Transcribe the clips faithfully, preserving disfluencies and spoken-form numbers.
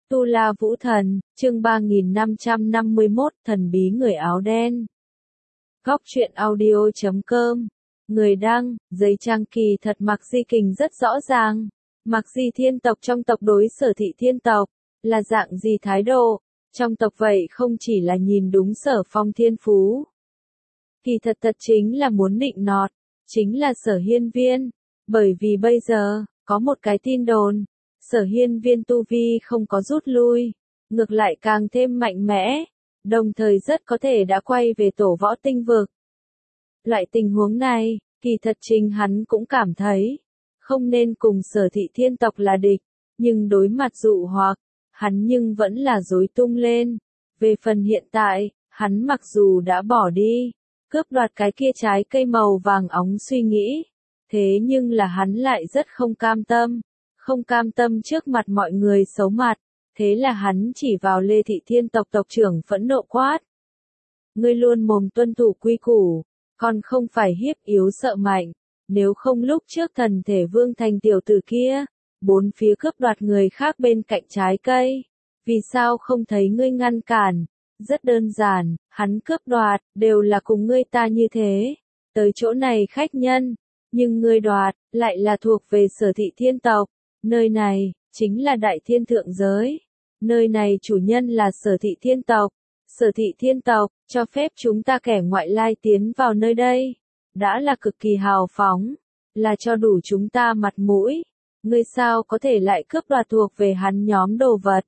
Tu La Vũ Thần, chương ba nghìn năm trăm năm mươi mốt, thần bí người áo đen. Góc truyện audio chấm com. Người đăng, giấy trang kỳ thật Mạc Di Kình rất rõ ràng. Mạc Di thiên tộc trong tộc đối Sở Thị thiên tộc, là dạng gì thái độ, trong tộc vậy không chỉ là nhìn đúng Sở Phong thiên phú. Kỳ thật thật chính là muốn nịnh nọt, chính là Sở Hiên Viên, bởi vì bây giờ, có một cái tin đồn. Sở Hiên Viên tu vi không có rút lui, ngược lại càng thêm mạnh mẽ, đồng thời rất có thể đã quay về tổ võ tinh vực. Loại tình huống này, kỳ thật chính hắn cũng cảm thấy, không nên cùng Sở Thị thiên tộc là địch, nhưng đối mặt dụ hoặc, hắn nhưng vẫn là rối tung lên. Về phần hiện tại, hắn mặc dù đã bỏ đi, cướp đoạt cái kia trái cây màu vàng óng suy nghĩ, thế nhưng là hắn lại rất không cam tâm. Không cam tâm trước mặt mọi người xấu mặt, thế là hắn chỉ vào Lê Thị thiên tộc tộc trưởng phẫn nộ quát. Ngươi luôn mồm tuân thủ quy củ, còn không phải hiếp yếu sợ mạnh, nếu không lúc trước thần thể vương thành tiểu tử kia, bốn phía cướp đoạt người khác bên cạnh trái cây, vì sao không thấy ngươi ngăn cản, rất đơn giản, hắn cướp đoạt, đều là cùng ngươi ta như thế, tới chỗ này khách nhân, nhưng ngươi đoạt, lại là thuộc về Sở Thị thiên tộc. Nơi này, chính là Đại Thiên Thượng Giới. Nơi này chủ nhân là Sở Thị thiên tộc. Sở Thị thiên tộc, cho phép chúng ta kẻ ngoại lai tiến vào nơi đây. Đã là cực kỳ hào phóng. Là cho đủ chúng ta mặt mũi. Ngươi sao có thể lại cướp đoạt thuộc về hắn nhóm đồ vật.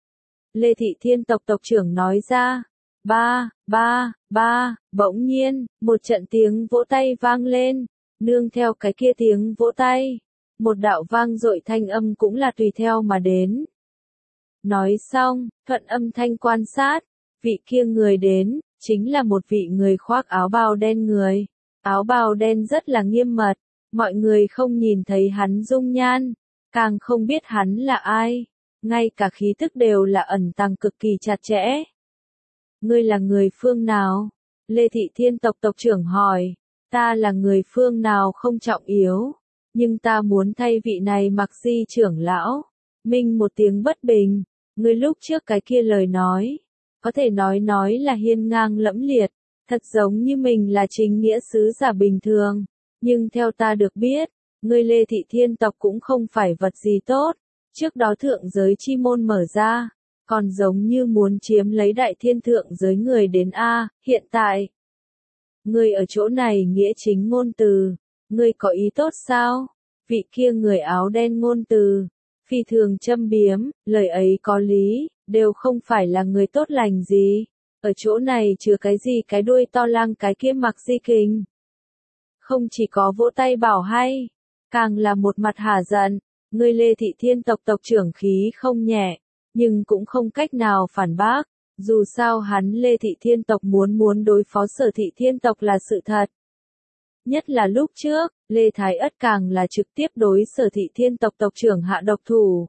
Lê Thị thiên tộc tộc trưởng nói ra. Ba, ba, ba, bỗng nhiên, một trận tiếng vỗ tay vang lên. Nương theo cái kia tiếng vỗ tay. Một đạo vang dội thanh âm cũng là tùy theo mà đến. Nói xong, thuận âm thanh quan sát, vị kia người đến, chính là một vị người khoác áo bào đen người. Áo bào đen rất là nghiêm mật, mọi người không nhìn thấy hắn dung nhan, càng không biết hắn là ai, ngay cả khí tức đều là ẩn tàng cực kỳ chặt chẽ. Ngươi là người phương nào? Lê Thị thiên tộc tộc trưởng hỏi, ta là người phương nào không trọng yếu. Nhưng ta muốn thay vị này Mạc Di trưởng lão, minh một tiếng bất bình, ngươi lúc trước cái kia lời nói, có thể nói nói là hiên ngang lẫm liệt, thật giống như mình là chính nghĩa sứ giả bình thường, nhưng theo ta được biết, ngươi Lê Thị thiên tộc cũng không phải vật gì tốt, trước đó thượng giới chi môn mở ra, còn giống như muốn chiếm lấy Đại Thiên thượng giới người đến A, hiện tại. Ngươi ở chỗ này nghĩa chính ngôn từ. Ngươi có ý tốt sao? Vị kia người áo đen ngôn từ, phi thường châm biếm, lời ấy có lý, đều không phải là người tốt lành gì. Ở chỗ này chứa cái gì cái đuôi to lang cái kia Mạc Di Kình. Không chỉ có vỗ tay bảo hay, càng là một mặt hả giận, ngươi Lê Thị thiên tộc tộc trưởng khí không nhẹ, nhưng cũng không cách nào phản bác. Dù sao hắn Lê Thị thiên tộc muốn muốn đối phó Sở Thị thiên tộc là sự thật. Nhất là lúc trước, Lê Thái Ất càng là trực tiếp đối Sở Thị thiên tộc tộc trưởng hạ độc thủ.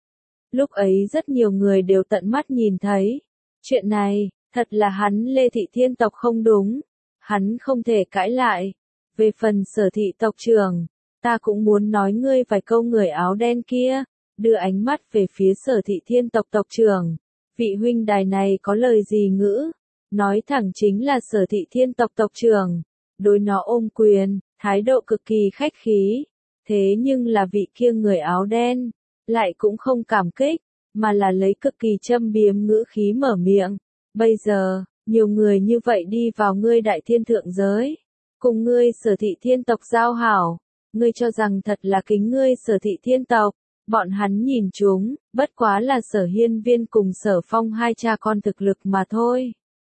Lúc ấy rất nhiều người đều tận mắt nhìn thấy. Chuyện này, thật là hắn Lê Thị thiên tộc không đúng. Hắn không thể cãi lại. Về phần Sở Thị tộc trưởng, ta cũng muốn nói ngươi vài câu người áo đen kia. Đưa ánh mắt về phía Sở Thị thiên tộc tộc trưởng. Vị huynh đài này có lời gì ngữ? Nói thẳng chính là Sở Thị thiên tộc tộc trưởng. Đối nó ôm quyền, thái độ cực kỳ khách khí. Thế nhưng là vị kia người áo đen, lại cũng không cảm kích, mà là lấy cực kỳ châm biếm ngữ khí mở miệng. Bây giờ, nhiều người như vậy đi vào ngươi Đại Thiên thượng giới, cùng ngươi Sở Thị thiên tộc giao hảo, ngươi cho rằng thật là kính ngươi Sở Thị thiên tộc. Bọn hắn nhìn chúng, bất quá là Sở Hiên Viên cùng Sở Phong hai cha con thực lực mà thôi.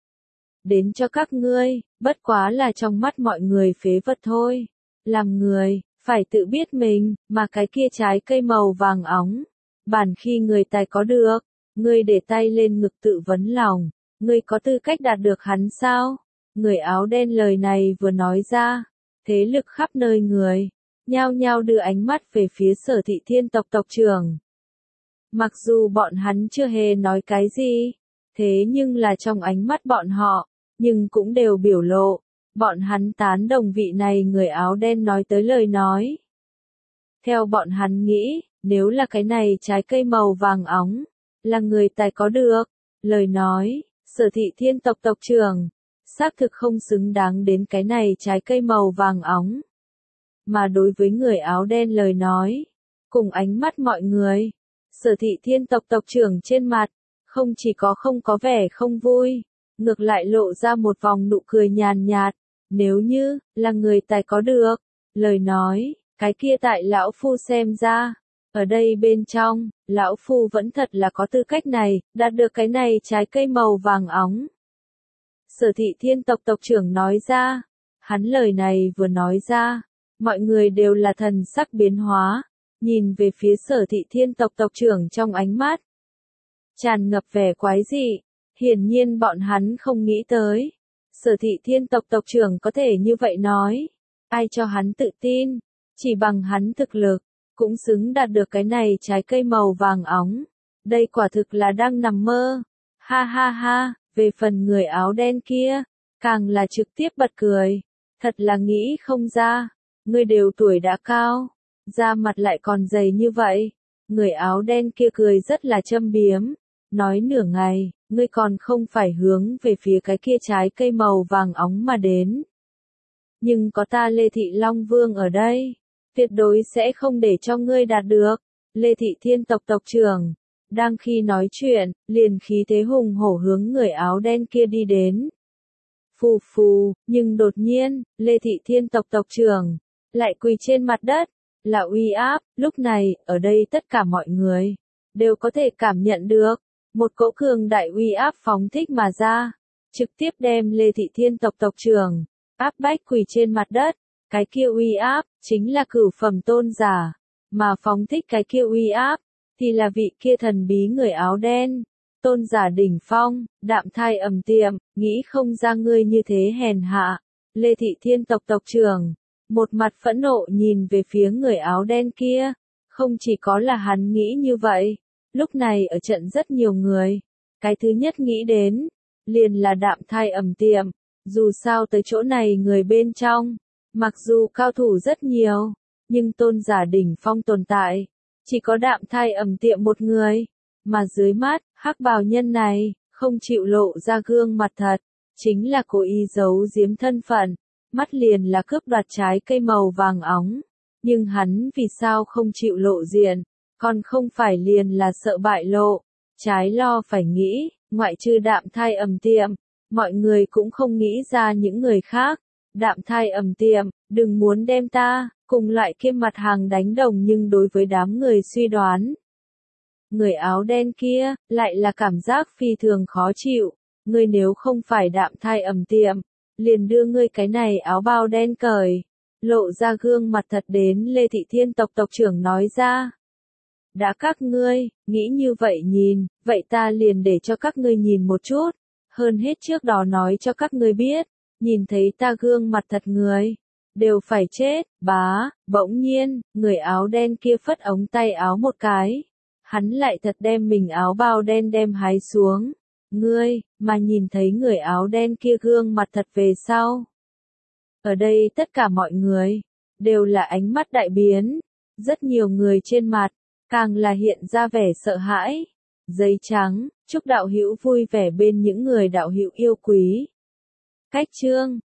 Đến cho các ngươi, bất quá là trong mắt mọi người phế vật thôi. Làm người, phải tự biết mình, mà cái kia trái cây màu vàng óng. Bản khi người tài có được, ngươi để tay lên ngực tự vấn lòng, ngươi có tư cách đạt được hắn sao? Người áo đen lời này vừa nói ra, thế lực khắp nơi người, nhao nhao đưa ánh mắt về phía Sở Thị thiên tộc tộc trưởng. Mặc dù bọn hắn chưa hề nói cái gì, thế nhưng là trong ánh mắt bọn họ, nhưng cũng đều biểu lộ, bọn hắn tán đồng vị này người áo đen nói tới lời nói. Theo bọn hắn nghĩ, nếu là cái này trái cây màu vàng óng, là người tài có được. Lời nói, Sở Thị Thiên tộc tộc trưởng, xác thực không xứng đáng đến cái này trái cây màu vàng óng. Mà đối với người áo đen lời nói, cùng ánh mắt mọi người, Sở Thị Thiên tộc tộc trưởng trên mặt, không chỉ có không có vẻ không vui, ngược lại lộ ra một vòng nụ cười nhàn nhạt, nếu như, là người tài có được, lời nói, cái kia tại lão phu xem ra, ở đây bên trong, lão phu vẫn thật là có tư cách này, đạt được cái này trái cây màu vàng óng. Sở Thị Thiên tộc tộc trưởng nói ra, hắn lời này vừa nói ra, mọi người đều là thần sắc biến hóa, nhìn về phía Sở Thị Thiên tộc tộc trưởng trong ánh mắt, tràn ngập vẻ quái dị, hiển nhiên bọn hắn không nghĩ tới. Sở Thị Thiên tộc tộc trưởng có thể như vậy nói, ai cho hắn tự tin, chỉ bằng hắn thực lực, cũng xứng đạt được cái này trái cây màu vàng óng. Đây quả thực là đang nằm mơ. Ha ha ha, về phần người áo đen kia, càng là trực tiếp bật cười. Thật là nghĩ không ra, ngươi đều tuổi đã cao, da mặt lại còn dày như vậy. Người áo đen kia cười rất là châm biếm, nói nửa ngày, ngươi còn không phải hướng về phía cái kia trái cây màu vàng óng mà đến. Nhưng có ta Lê Thị Long Vương ở đây, tuyệt đối sẽ không để cho ngươi đạt được. Lê Thị Thiên tộc tộc trưởng, đang khi nói chuyện, liền khí thế hùng hổ hướng người áo đen kia đi đến. Phù phù, nhưng đột nhiên, Lê Thị Thiên tộc tộc trưởng, lại quỳ trên mặt đất, là uy áp, lúc này, ở đây tất cả mọi người, đều có thể cảm nhận được, một cỗ cường đại uy áp phóng thích mà ra, trực tiếp đem Lê Thị Thiên tộc tộc trưởng, áp bách quỳ trên mặt đất, cái kia uy áp, chính là cửu phẩm tôn giả, mà phóng thích cái kia uy áp, thì là vị kia thần bí người áo đen, tôn giả đỉnh phong, đạm thai ầm tiệm, nghĩ không ra ngươi như thế hèn hạ. Lê Thị Thiên tộc tộc trưởng, một mặt phẫn nộ nhìn về phía người áo đen kia, không chỉ có là hắn nghĩ như vậy, lúc này ở trận rất nhiều người, cái thứ nhất nghĩ đến, liền là đạm thai ầm tiệm, dù sao tới chỗ này người bên trong, mặc dù cao thủ rất nhiều, nhưng tôn giả đỉnh phong tồn tại, chỉ có đạm thai ầm tiệm một người, mà dưới mắt, hắc bào nhân này, không chịu lộ ra gương mặt thật, chính là cố ý giấu giếm thân phận, mắt liền là cướp đoạt trái cây màu vàng óng, nhưng hắn vì sao không chịu lộ diện, còn không phải liền là sợ bại lộ, trái lo phải nghĩ, ngoại trừ đạm thai ầm tiệm, mọi người cũng không nghĩ ra những người khác, đạm thai ầm tiệm, đừng muốn đem ta, cùng loại kia mặt hàng đánh đồng nhưng đối với đám người suy đoán. Người áo đen kia, lại là cảm giác phi thường khó chịu, ngươi nếu không phải đạm thai ầm tiệm, liền đưa ngươi cái này áo bao đen cởi, lộ ra gương mặt thật đến Lê Thị Thiên tộc tộc trưởng nói ra. Đã các ngươi, nghĩ như vậy nhìn, vậy ta liền để cho các ngươi nhìn một chút, hơn hết trước đó nói cho các ngươi biết, nhìn thấy ta gương mặt thật người, đều phải chết, bá, bỗng nhiên, người áo đen kia phất ống tay áo một cái, hắn lại thật đem mình áo bao đen đem hái xuống, ngươi, mà nhìn thấy người áo đen kia gương mặt thật về sau. Ở đây tất cả mọi người, đều là ánh mắt đại biến, rất nhiều người trên mặt, càng là hiện ra vẻ sợ hãi. Giấy trắng, chúc đạo hữu vui vẻ bên những người đạo hữu yêu quý. Cách chương